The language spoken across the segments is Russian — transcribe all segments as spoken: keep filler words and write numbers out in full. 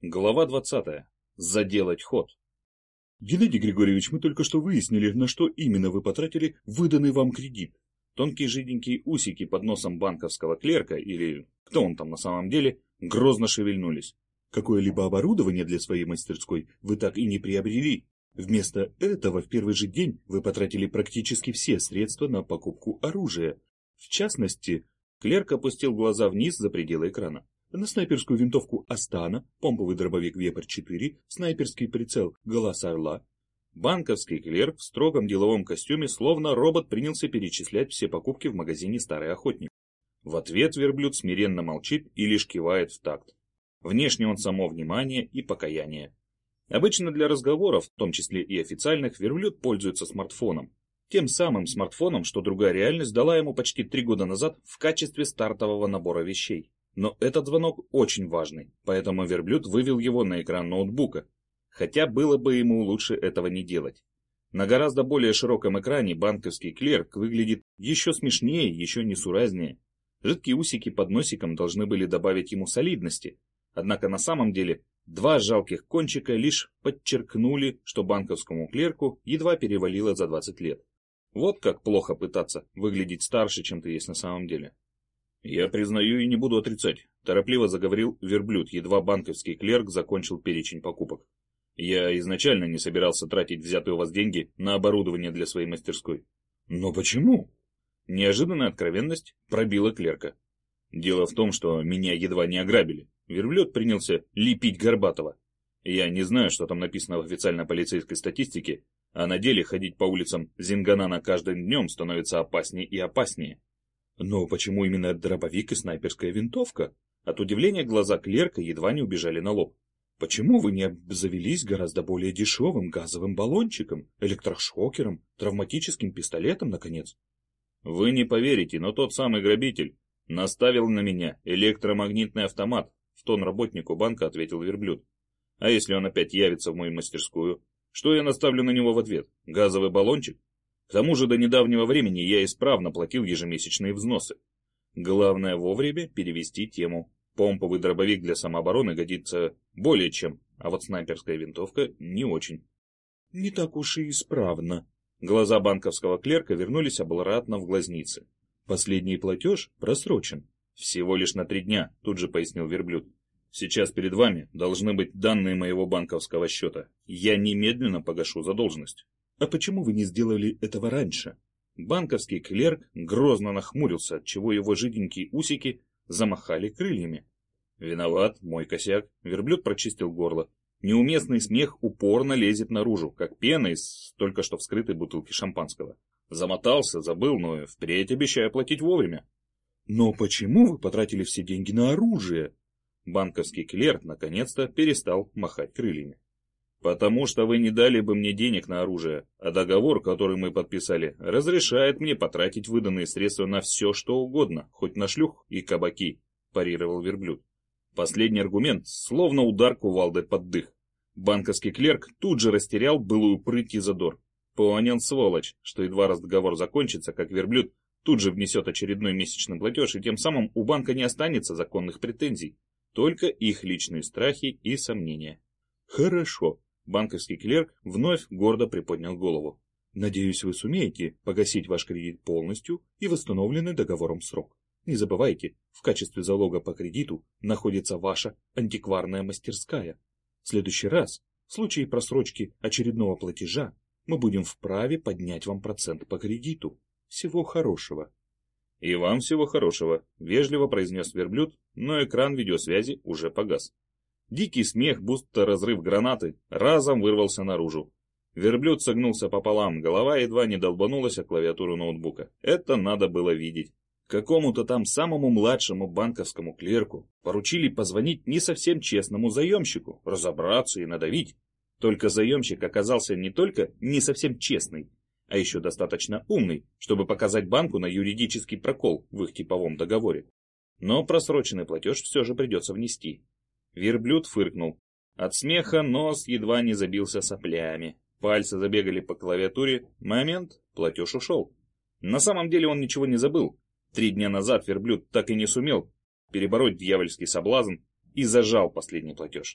Глава двадцатая. Заделать ход. Геннадий Григорьевич, мы только что выяснили, на что именно вы потратили выданный вам кредит. Тонкие жиденькие усики под носом банковского клерка, или кто он там на самом деле, грозно шевельнулись. Какое-либо оборудование для своей мастерской вы так и не приобрели. Вместо этого в первый же день вы потратили практически все средства на покупку оружия. В частности, клерк опустил глаза вниз за пределы экрана. На снайперскую винтовку Астана, помповый дробовик Вепрь четыре, снайперский прицел Глаз Орла. Банковский клерк в строгом деловом костюме словно робот принялся перечислять все покупки в магазине «Старый охотник». В ответ верблюд смиренно молчит и лишь кивает в такт. Внешне он само внимание и покаяние. Обычно для разговоров, в том числе и официальных, верблюд пользуется смартфоном. Тем самым смартфоном, что другая реальность дала ему почти три года назад в качестве стартового набора вещей. Но этот звонок очень важный, поэтому верблюд вывел его на экран ноутбука. Хотя было бы ему лучше этого не делать. На гораздо более широком экране банковский клерк выглядит еще смешнее, еще несуразнее. Жидкие усики под носиком должны были добавить ему солидности. Однако на самом деле два жалких кончика лишь подчеркнули, что банковскому клерку едва перевалило за двадцать лет. Вот как плохо пытаться выглядеть старше, чем ты есть на самом деле. «Я признаю и не буду отрицать», – торопливо заговорил верблюд, едва банковский клерк закончил перечень покупок. «Я изначально не собирался тратить взятые у вас деньги на оборудование для своей мастерской». «Но почему?» Неожиданная откровенность пробила клерка. «Дело в том, что меня едва не ограбили. Верблюд принялся лепить Горбатова. Я не знаю, что там написано в официальной полицейской статистике, а на деле ходить по улицам Зинганана каждым днем становится опаснее и опаснее». «Но почему именно дробовик и снайперская винтовка?» От удивления глаза клерка едва не убежали на лоб. «Почему вы не обзавелись гораздо более дешевым газовым баллончиком, электрошокером, травматическим пистолетом, наконец?» «Вы не поверите, но тот самый грабитель наставил на меня электромагнитный автомат», в тон работнику банка ответил верблюд. «А если он опять явится в мою мастерскую? Что я наставлю на него в ответ? Газовый баллончик? К тому же до недавнего времени я исправно платил ежемесячные взносы. Главное вовремя перевести тему. Помповый дробовик для самообороны годится более чем, а вот снайперская винтовка не очень». «Не так уж и исправно». Глаза банковского клерка вернулись обратно в глазницы. «Последний платеж просрочен». «Всего лишь на три дня», тут же пояснил верблюд. «Сейчас перед вами должны быть данные моего банковского счета. Я немедленно погашу задолженность». «А почему вы не сделали этого раньше?» Банковский клерк грозно нахмурился, отчего его жиденькие усики замахали крыльями. «Виноват, мой косяк», верблюд прочистил горло. Неуместный смех упорно лезет наружу, как пена из только что вскрытой бутылки шампанского. Замотался, забыл, но впредь обещаю платить вовремя. «Но почему вы потратили все деньги на оружие?» Банковский клерк наконец-то перестал махать крыльями. «Потому что вы не дали бы мне денег на оружие, а договор, который мы подписали, разрешает мне потратить выданные средства на все, что угодно, хоть на шлюх и кабаки», парировал верблюд. Последний аргумент словно удар кувалдой под дых. Банковский клерк тут же растерял былую прыть и задор. Понял, сволочь, что едва разговор закончится, как верблюд тут же внесет очередной месячный платеж, и тем самым у банка не останется законных претензий, только их личные страхи и сомнения. «Хорошо». Банковский клерк вновь гордо приподнял голову. «Надеюсь, вы сумеете погасить ваш кредит полностью и восстановленный договором срок. Не забывайте, в качестве залога по кредиту находится ваша антикварная мастерская. В следующий раз, в случае просрочки очередного платежа, мы будем вправе поднять вам процент по кредиту. Всего хорошего». «И вам всего хорошего», — вежливо произнес верблюд, но экран видеосвязи уже погас. Дикий смех, будто разрыв гранаты, разом вырвался наружу. Верблюд согнулся пополам, голова едва не долбанулась о клавиатуру ноутбука. Это надо было видеть. Какому-то там самому младшему банковскому клерку поручили позвонить не совсем честному заемщику, разобраться и надавить. Только заемщик оказался не только не совсем честный, а еще достаточно умный, чтобы показать банку на юридический прокол в их типовом договоре. Но просроченный платеж все же придется внести. Верблюд фыркнул. От смеха нос едва не забился соплями. Пальцы забегали по клавиатуре. Момент, платеж ушел. На самом деле он ничего не забыл. Три дня назад верблюд так и не сумел перебороть дьявольский соблазн и зажал последний платеж.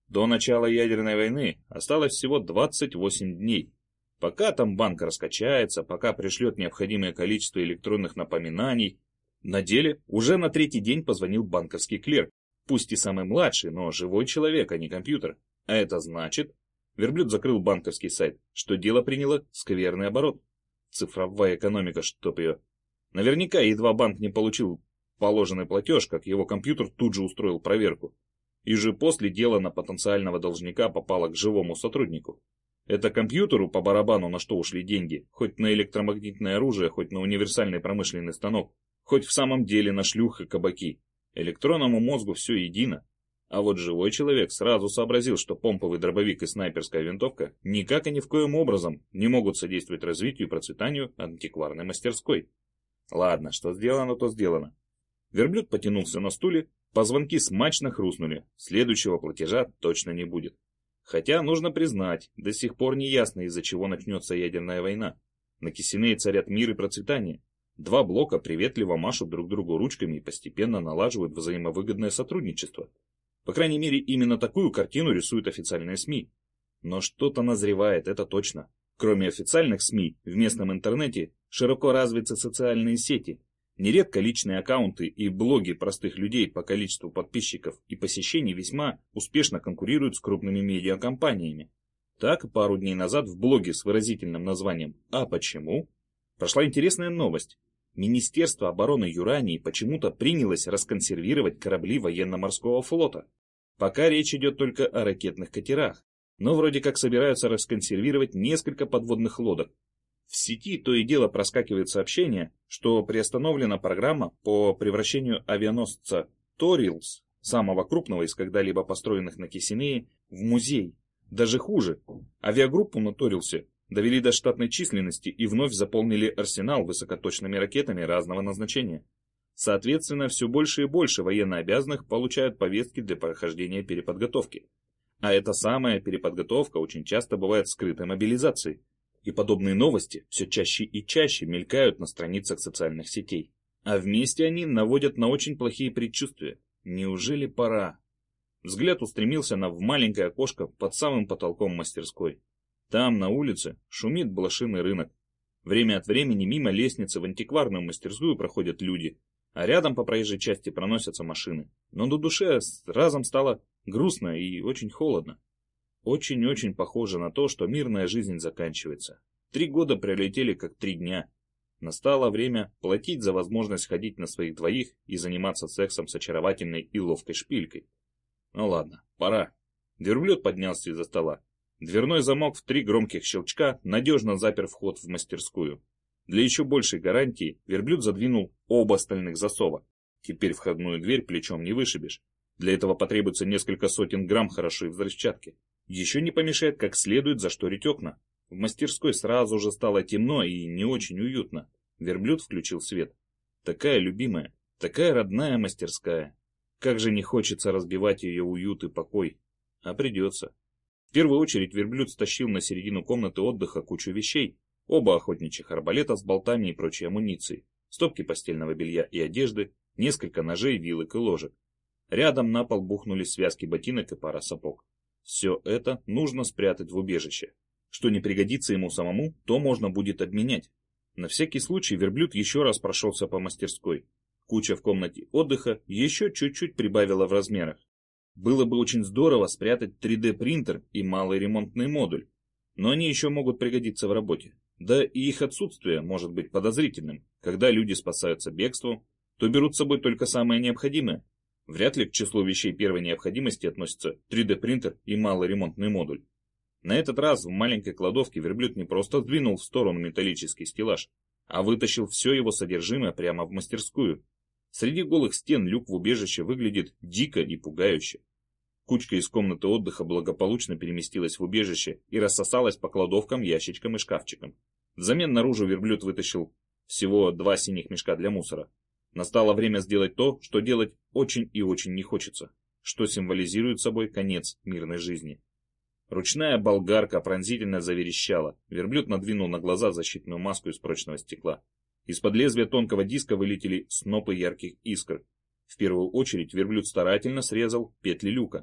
До начала ядерной войны осталось всего двадцать восемь дней. Пока там банк раскачается, пока пришлет необходимое количество электронных напоминаний. На деле уже на третий день позвонил банковский клерк. Пусть и самый младший, но живой человек, а не компьютер. А это значит... Верблюд закрыл банковский сайт, что дело приняло скверный оборот. Цифровая экономика, чтоб ее. Наверняка, едва банк не получил положенный платеж, как его компьютер тут же устроил проверку. И же после дело на потенциального должника попало к живому сотруднику. Это компьютеру по барабану, на что ушли деньги, хоть на электромагнитное оружие, хоть на универсальный промышленный станок, хоть в самом деле на шлюх и кабаки. Электронному мозгу все едино. А вот живой человек сразу сообразил, что помповый дробовик и снайперская винтовка никак и ни в коем образом не могут содействовать развитию и процветанию антикварной мастерской. Ладно, что сделано, то сделано. Верблюд потянулся на стуле, позвонки смачно хрустнули, следующего платежа точно не будет. Хотя, нужно признать, до сих пор не ясно, из-за чего начнется ядерная война. На Кисинее царят мир и процветание. Два блока приветливо машут друг другу ручками и постепенно налаживают взаимовыгодное сотрудничество. По крайней мере, именно такую картину рисуют официальные СМИ. Но что-то назревает, это точно. Кроме официальных СМИ, в местном интернете широко развиты социальные сети. Нередко личные аккаунты и блоги простых людей по количеству подписчиков и посещений весьма успешно конкурируют с крупными медиакомпаниями. Так, пару дней назад в блоге с выразительным названием «А почему?» прошла интересная новость. Министерство обороны Юрании почему-то принялось расконсервировать корабли военно-морского флота. Пока речь идет только о ракетных катерах, но вроде как собираются расконсервировать несколько подводных лодок. В сети то и дело проскакивает сообщение, что приостановлена программа по превращению авианосца «Торилс», самого крупного из когда-либо построенных на Кисинее, в музей. Даже хуже, авиагруппу на Торилсе довели до штатной численности и вновь заполнили арсенал высокоточными ракетами разного назначения. Соответственно, все больше и больше военнообязанных получают повестки для прохождения переподготовки. А эта самая переподготовка очень часто бывает скрытой мобилизацией. И подобные новости все чаще и чаще мелькают на страницах социальных сетей. А вместе они наводят на очень плохие предчувствия. Неужели пора? Взгляд устремился на маленькое окошко под самым потолком мастерской. Там, на улице, шумит блошиный рынок. Время от времени мимо лестницы в антикварную мастерскую проходят люди, а рядом по проезжей части проносятся машины. Но до душе разом стало грустно и очень холодно. Очень-очень похоже на то, что мирная жизнь заканчивается. Три года пролетели как три дня. Настало время платить за возможность ходить на своих двоих и заниматься сексом с очаровательной и ловкой шпилькой. Ну ладно, пора. Верблюд поднялся из-за стола. Дверной замок в три громких щелчка надежно запер вход в мастерскую. Для еще большей гарантии верблюд задвинул оба стальных засова. Теперь входную дверь плечом не вышибешь. Для этого потребуется несколько сотен грамм хорошей взрывчатки. Еще не помешает как следует зашторить окна. В мастерской сразу же стало темно и не очень уютно. Верблюд включил свет. Такая любимая, такая родная мастерская. Как же не хочется разбивать ее уют и покой. А придется. В первую очередь верблюд стащил на середину комнаты отдыха кучу вещей. Оба охотничьих арбалета с болтами и прочей амуницией, стопки постельного белья и одежды, несколько ножей, вилок и ложек. Рядом на пол бухнули связки ботинок и пара сапог. Все это нужно спрятать в убежище. Что не пригодится ему самому, то можно будет обменять. На всякий случай верблюд еще раз прошелся по мастерской. Куча в комнате отдыха еще чуть-чуть прибавила в размерах. Было бы очень здорово спрятать три дэ принтер и малый ремонтный модуль, но они еще могут пригодиться в работе. Да и их отсутствие может быть подозрительным. Когда люди спасаются бегством, то берут с собой только самое необходимое. Вряд ли к числу вещей первой необходимости относятся три дэ принтер и малый ремонтный модуль. На этот раз в маленькой кладовке верблюд не просто сдвинул в сторону металлический стеллаж, а вытащил все его содержимое прямо в мастерскую. Среди голых стен люк в убежище выглядит дико и пугающе. Кучка из комнаты отдыха благополучно переместилась в убежище и рассосалась по кладовкам, ящичкам и шкафчикам. Взамен наружу верблюд вытащил всего два синих мешка для мусора. Настало время сделать то, что делать очень и очень не хочется, что символизирует собой конец мирной жизни. Ручная болгарка пронзительно заверещала. Верблюд надвинул на глаза защитную маску из прочного стекла. Из-под лезвия тонкого диска вылетели снопы ярких искр. В первую очередь верблюд старательно срезал петли люка.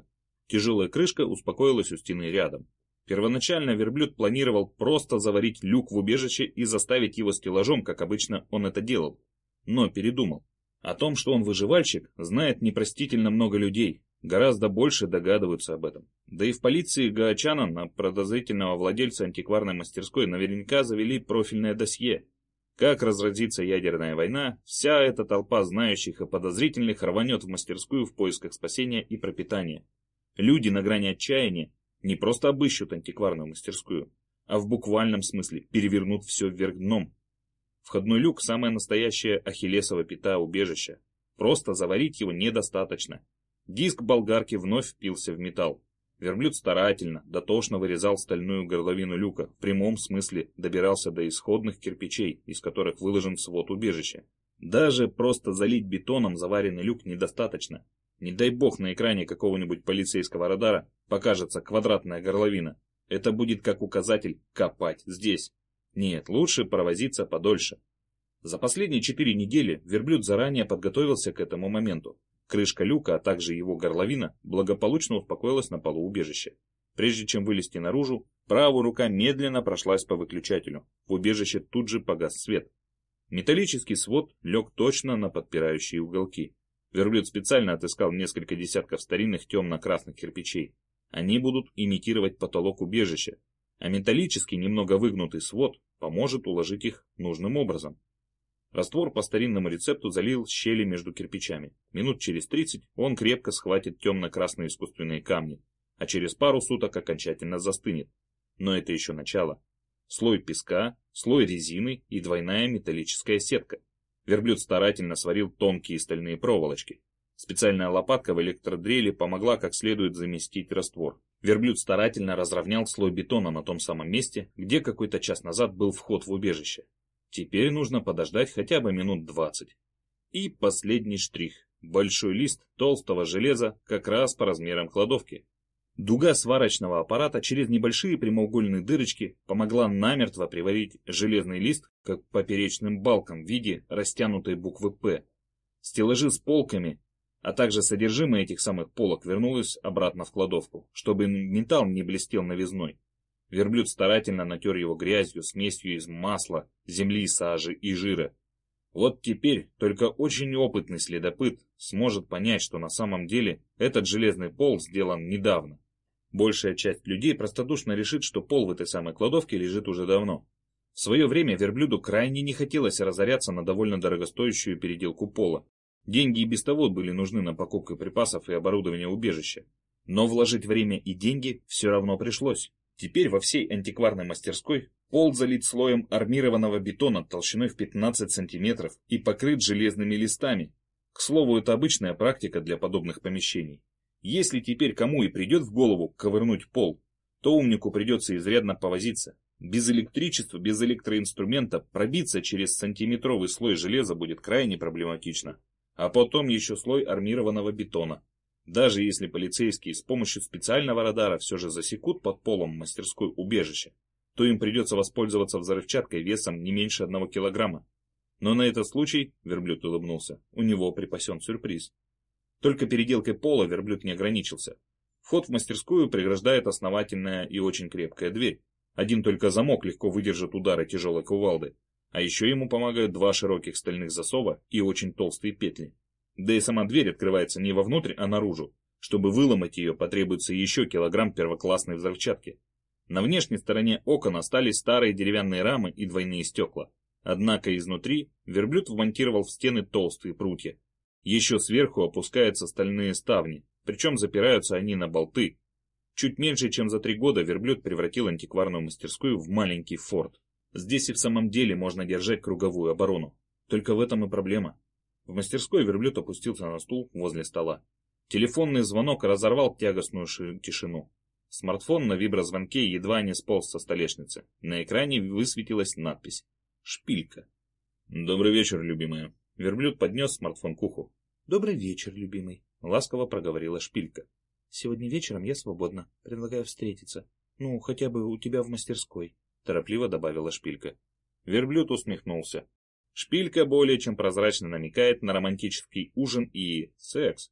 Тяжелая крышка успокоилась у стены рядом. Первоначально верблюд планировал просто заварить люк в убежище и заставить его стеллажом, как обычно он это делал. Но передумал. О том, что он выживальщик, знает непростительно много людей. Гораздо больше догадываются об этом. Да и в полиции Гаочана на подозрительного владельца антикварной мастерской наверняка завели профильное досье. Как разразится ядерная война, вся эта толпа знающих и подозрительных рванет в мастерскую в поисках спасения и пропитания. Люди на грани отчаяния не просто обыщут антикварную мастерскую, а в буквальном смысле перевернут все вверх дном. Входной люк – самая настоящая ахиллесова пята убежища. Просто заварить его недостаточно. Диск болгарки вновь впился в металл. Верблюд старательно, дотошно вырезал стальную горловину люка, в прямом смысле добирался до исходных кирпичей, из которых выложен свод убежища. Даже просто залить бетоном заваренный люк недостаточно. Не дай бог на экране какого-нибудь полицейского радара покажется квадратная горловина. Это будет как указатель «копать здесь». Нет, лучше провозиться подольше. За последние четыре недели верблюд заранее подготовился к этому моменту. Крышка люка, а также его горловина благополучно успокоилась на полу убежища. Прежде чем вылезти наружу, правая рука медленно прошлась по выключателю. В убежище тут же погас свет. Металлический свод лег точно на подпирающие уголки. Верблюд специально отыскал несколько десятков старинных темно-красных кирпичей. Они будут имитировать потолок убежища, а металлический немного выгнутый свод поможет уложить их нужным образом. Раствор по старинному рецепту залил щели между кирпичами. Минут через тридцать он крепко схватит темно-красные искусственные камни, а через пару суток окончательно застынет. Но это еще начало. Слой песка, слой резины и двойная металлическая сетка. Верблюд старательно сварил тонкие стальные проволочки. Специальная лопатка в электродреле помогла как следует заместить раствор. Верблюд старательно разровнял слой бетона на том самом месте, где какой-то час назад был вход в убежище. Теперь нужно подождать хотя бы минут двадцать. И последний штрих. Большой лист толстого железа как раз по размерам кладовки. Дуга сварочного аппарата через небольшие прямоугольные дырочки помогла намертво приварить железный лист к поперечным балкам в виде растянутой буквы «П». Стеллажи с полками, а также содержимое этих самых полок вернулось обратно в кладовку, чтобы металл не блестел новизной. Верблюд старательно натер его грязью, смесью из масла, земли, сажи и жира. Вот теперь только очень опытный следопыт сможет понять, что на самом деле этот железный пол сделан недавно. Большая часть людей простодушно решит, что пол в этой самой кладовке лежит уже давно. В свое время верблюду крайне не хотелось разоряться на довольно дорогостоящую переделку пола. Деньги и без того были нужны на покупку припасов и оборудования убежища. Но вложить время и деньги все равно пришлось. Теперь во всей антикварной мастерской пол залит слоем армированного бетона толщиной в пятнадцать сантиметров и покрыт железными листами. К слову, это обычная практика для подобных помещений. Если теперь кому и придет в голову ковырнуть пол, то умнику придется изрядно повозиться. Без электричества, без электроинструмента пробиться через сантиметровый слой железа будет крайне проблематично. А потом еще слой армированного бетона. Даже если полицейские с помощью специального радара все же засекут под полом мастерской убежище, то им придется воспользоваться взрывчаткой весом не меньше одного килограмма. Но на этот случай, верблюд улыбнулся, у него припасен сюрприз. Только переделкой пола верблюд не ограничился. Вход в мастерскую преграждает основательная и очень крепкая дверь. Один только замок легко выдержит удары тяжелой кувалды, а еще ему помогают два широких стальных засова и очень толстые петли. Да и сама дверь открывается не вовнутрь, а наружу. Чтобы выломать ее, потребуется еще килограмм первоклассной взрывчатки. На внешней стороне окон остались старые деревянные рамы и двойные стекла. Однако изнутри верблюд вмонтировал в стены толстые прутья. Еще сверху опускаются стальные ставни, причем запираются они на болты. Чуть меньше, чем за три года верблюд превратил антикварную мастерскую в маленький форт. Здесь и в самом деле можно держать круговую оборону. Только в этом и проблема. В мастерской верблюд опустился на стул возле стола. Телефонный звонок разорвал тягостную тишину. Смартфон на виброзвонке едва не сполз со столешницы. На экране высветилась надпись «Шпилька». «Добрый вечер, любимая». Верблюд поднес смартфон к уху. «Добрый вечер, любимый», — ласково проговорила Шпилька. «Сегодня вечером я свободна. Предлагаю встретиться. Ну, хотя бы у тебя в мастерской», — торопливо добавила Шпилька. Верблюд усмехнулся. Шпилька более чем прозрачно намекает на романтический ужин и секс.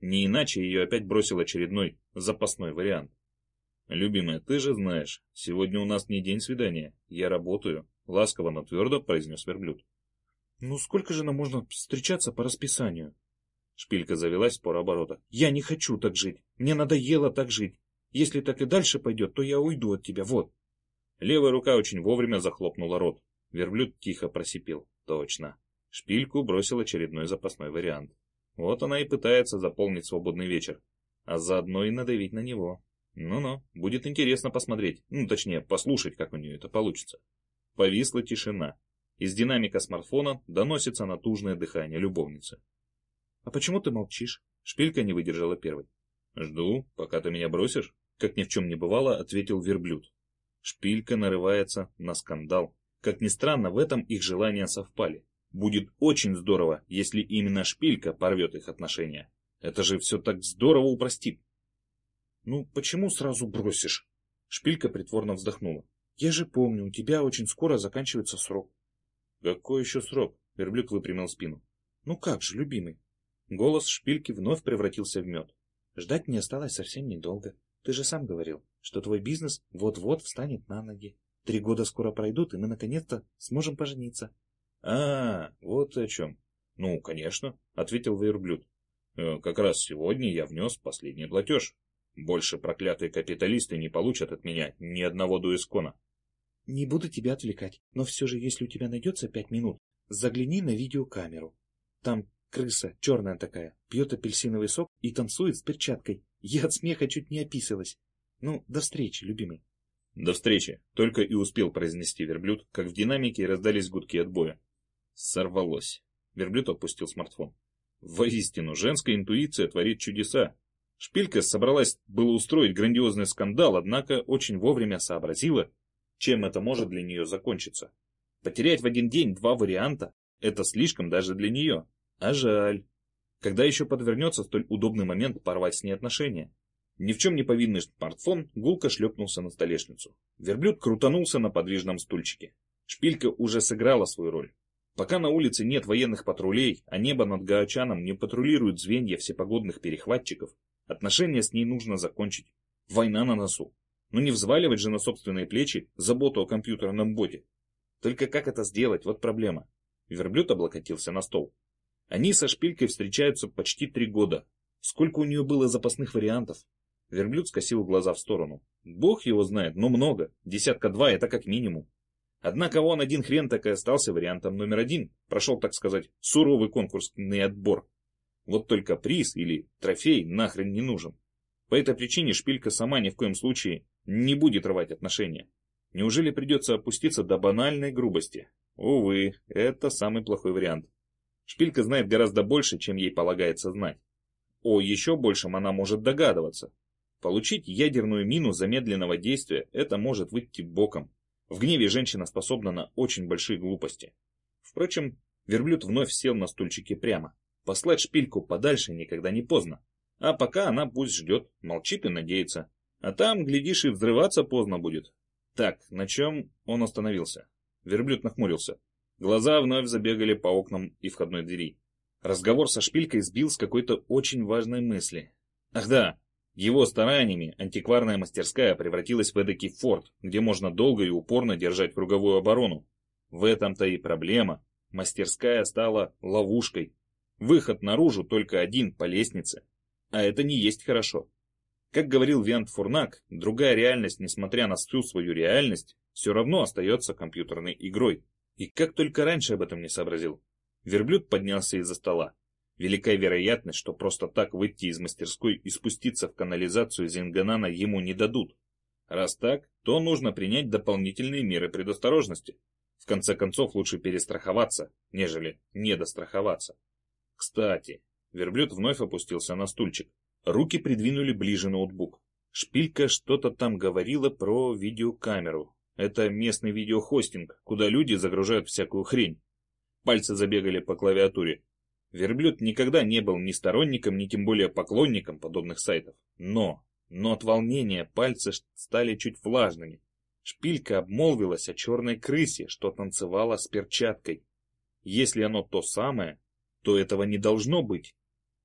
Не иначе ее опять бросил очередной запасной вариант. «Любимая, ты же знаешь, сегодня у нас не день свидания. Я работаю», — ласково, но твердо произнес верблюд. «Ну сколько же нам можно встречаться по расписанию?» Шпилька завелась в полоборота. «Я не хочу так жить. Мне надоело так жить. Если так и дальше пойдет, то я уйду от тебя, вот». Левая рука очень вовремя захлопнула рот. Верблюд тихо просипел. Точно. Шпильку бросил очередной запасной вариант. Вот она и пытается заполнить свободный вечер. А заодно и надавить на него. Ну-ну, будет интересно посмотреть. Ну, точнее, послушать, как у нее это получится. Повисла тишина. Из динамика смартфона доносится натужное дыхание любовницы. «А почему ты молчишь?» Шпилька не выдержала первой. «Жду, пока ты меня бросишь», — как ни в чем не бывало, ответил верблюд. Шпилька нарывается на скандал. Как ни странно, в этом их желания совпали. Будет очень здорово, если именно Шпилька порвет их отношения. Это же все так здорово упростит. «Ну, почему сразу бросишь?» Шпилька притворно вздохнула. «Я же помню, у тебя очень скоро заканчивается срок». «Какой еще срок?» Верблюд выпрямил спину. «Ну как же, любимый?» Голос Шпильки вновь превратился в мед. «Ждать мне осталось совсем недолго. Ты же сам говорил, что твой бизнес вот-вот встанет на ноги. Три года скоро пройдут, и мы наконец-то сможем пожениться». «А, вот о чем». «Ну, конечно», — ответил верблюд. «Э, «Как раз сегодня я внес последний платеж. Больше проклятые капиталисты не получат от меня ни одного дуэскона». «Не буду тебя отвлекать, но все же, если у тебя найдется пять минут, загляни на видеокамеру. Там крыса, черная такая, пьет апельсиновый сок и танцует с перчаткой. Я от смеха чуть не описалась. Ну, до встречи, любимый». «До встречи», — только и успел произнести верблюд, как в динамике раздались гудки отбоя. Сорвалось. Верблюд отпустил смартфон. Воистину, женская интуиция творит чудеса. Шпилька собралась было устроить грандиозный скандал, однако очень вовремя сообразила, чем это может для нее закончиться. Потерять в один день два варианта – это слишком даже для нее. А жаль. Когда еще подвернется столь удобный момент порвать с ней отношения? Ни в чем не повинный смартфон гулко шлепнулся на столешницу. Верблюд крутанулся на подвижном стульчике. Шпилька уже сыграла свою роль. Пока на улице нет военных патрулей, а небо над Гаочаном не патрулируют звенья всепогодных перехватчиков, отношения с ней нужно закончить. Война на носу. Но не взваливать же на собственные плечи заботу о компьютерном боте. Только как это сделать, вот проблема. Верблюд облокотился на стол. Они со Шпилькой встречаются почти три года. Сколько у нее было запасных вариантов? Верблюд скосил глаза в сторону. Бог его знает, но много. Десятка два это как минимум. Однако он один хрен так и остался вариантом номер один. Прошел, так сказать, суровый конкурсный отбор. Вот только приз или трофей нахрен не нужен. По этой причине Шпилька сама ни в коем случае не будет рвать отношения. Неужели придется опуститься до банальной грубости? Увы, это самый плохой вариант. Шпилька знает гораздо больше, чем ей полагается знать. О еще большем она может догадываться. Получить ядерную мину замедленного действия это может выйти боком. В гневе женщина способна на очень большие глупости. Впрочем, верблюд вновь сел на стульчике прямо. Послать Шпильку подальше никогда не поздно. А пока она пусть ждет, молчит и надеется. А там, глядишь, и взрываться поздно будет. Так, на чем он остановился? Верблюд нахмурился. Глаза вновь забегали по окнам и входной двери. Разговор со Шпилькой сбил с какой-то очень важной мысли. Ах да, его стараниями антикварная мастерская превратилась в эдакий форт, где можно долго и упорно держать круговую оборону. В этом-то и проблема. Мастерская стала ловушкой. Выход наружу только один, по лестнице. А это не есть хорошо. Как говорил Виант Фурнак, другая реальность, несмотря на всю свою реальность, все равно остается компьютерной игрой. И как только раньше об этом не сообразил. Верблюд поднялся из-за стола. Велика вероятность, что просто так выйти из мастерской и спуститься в канализацию Зинганана ему не дадут. Раз так, то нужно принять дополнительные меры предосторожности. В конце концов, лучше перестраховаться, нежели недостраховаться. Кстати, верблюд вновь опустился на стульчик. Руки придвинули ближе ноутбук. Шпилька что-то там говорила про видеокамеру. Это местный видеохостинг, куда люди загружают всякую хрень. Пальцы забегали по клавиатуре. Верблюд никогда не был ни сторонником, ни тем более поклонником подобных сайтов. Но, но от волнения пальцы стали чуть влажными. Шпилька обмолвилась о черной крысе, что танцевала с перчаткой. Если оно то самое, то этого не должно быть.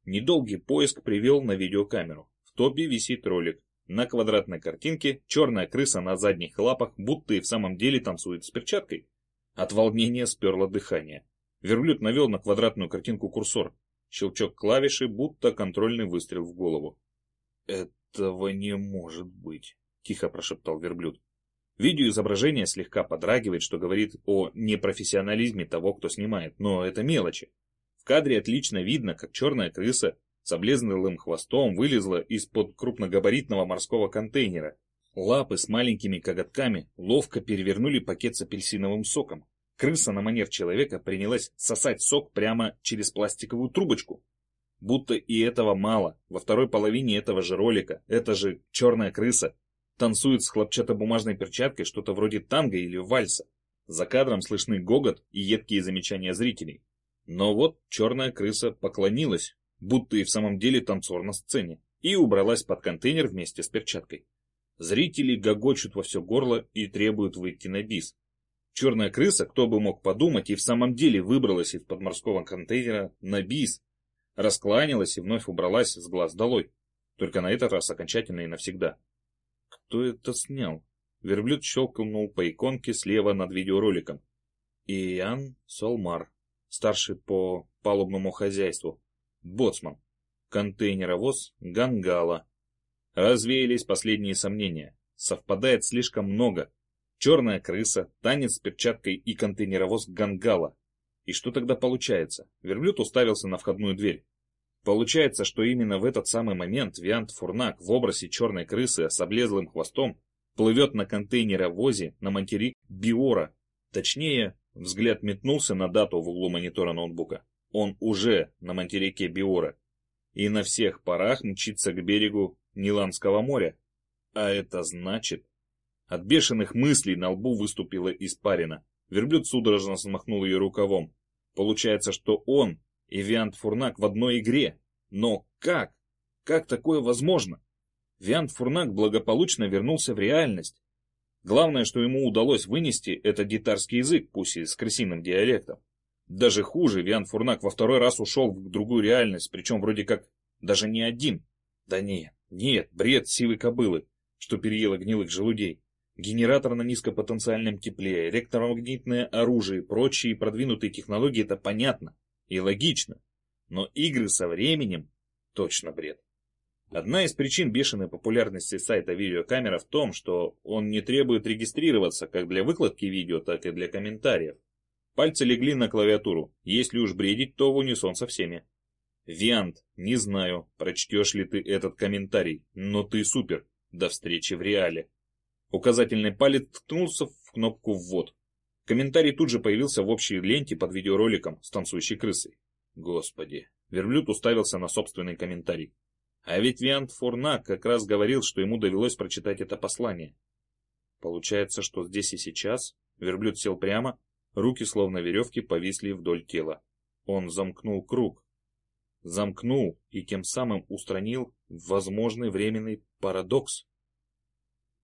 Недолгий поиск привел на видеокамеру. В топе висит ролик. На квадратной картинке черная крыса на задних лапах будто и в самом деле танцует с перчаткой. От волнения сперло дыхание. Верблюд навел на квадратную картинку курсор. Щелчок клавиши, будто контрольный выстрел в голову. «Этого не может быть», — тихо прошептал верблюд. Видеоизображение слегка подрагивает, что говорит о непрофессионализме того, кто снимает, но это мелочи. В кадре отлично видно, как черная крыса с облезлым хвостом вылезла из-под крупногабаритного морского контейнера. Лапы с маленькими коготками ловко перевернули пакет с апельсиновым соком. Крыса на манер человека принялась сосать сок прямо через пластиковую трубочку. Будто и этого мало. Во второй половине этого же ролика эта же черная крыса танцует с хлопчатобумажной перчаткой что-то вроде танго или вальса. За кадром слышны гогот и едкие замечания зрителей. Но вот черная крыса поклонилась, будто и в самом деле танцор на сцене, и убралась под контейнер вместе с перчаткой. Зрители гогочут во все горло и требуют выйти на бис. Черная крыса, кто бы мог подумать, и в самом деле выбралась из-под морского контейнера на бис. Раскланялась и вновь убралась с глаз долой. Только на этот раз окончательно и навсегда. Кто это снял? Верблюд щелкнул по иконке слева над видеороликом. Иоанн Солмар, старший по палубному хозяйству. Боцман. Контейнеровоз Гангала. Развеялись последние сомнения. Совпадает слишком много. Черная крыса, танец с перчаткой и контейнеровоз Гангала. И что тогда получается? Верблюд уставился на входную дверь. Получается, что именно в этот самый момент Виант Фурнак в образе черной крысы с облезлым хвостом плывет на контейнеровозе на материк Биора. Точнее, взгляд метнулся на дату в углу монитора ноутбука. Он уже на материке Биора. И на всех парах мчится к берегу Ниландского моря. А это значит... От бешеных мыслей на лбу выступила испарина. Верблюд судорожно взмахнул ее рукавом. Получается, что он и Виант Фурнак в одной игре. Но как? Как такое возможно? Виант Фурнак благополучно вернулся в реальность. Главное, что ему удалось вынести, это гитарский язык, пусть и с крысиным диалектом. Даже хуже, Виант Фурнак во второй раз ушел в другую реальность, причем вроде как даже не один. Да нет, нет, бред сивой кобылы, что переела гнилых желудей. Генератор на низкопотенциальном тепле, электромагнитное оружие и прочие продвинутые технологии — это понятно и логично. Но игры со временем — точно бред. Одна из причин бешеной популярности сайта видеокамера в том, что он не требует регистрироваться как для выкладки видео, так и для комментариев. Пальцы легли на клавиатуру. Если уж бредить, то в унисон со всеми. Виант, не знаю, прочтешь ли ты этот комментарий, но ты супер. До встречи в реале. Указательный палец ткнулся в кнопку «Ввод». Комментарий тут же появился в общей ленте под видеороликом с танцующей крысой. Господи, верблюд уставился на собственный комментарий. А ведь Виант Фурнак как раз говорил, что ему довелось прочитать это послание. Получается, что здесь и сейчас верблюд сел прямо, руки словно веревки повисли вдоль тела. Он замкнул круг. Замкнул и тем самым устранил возможный временный парадокс.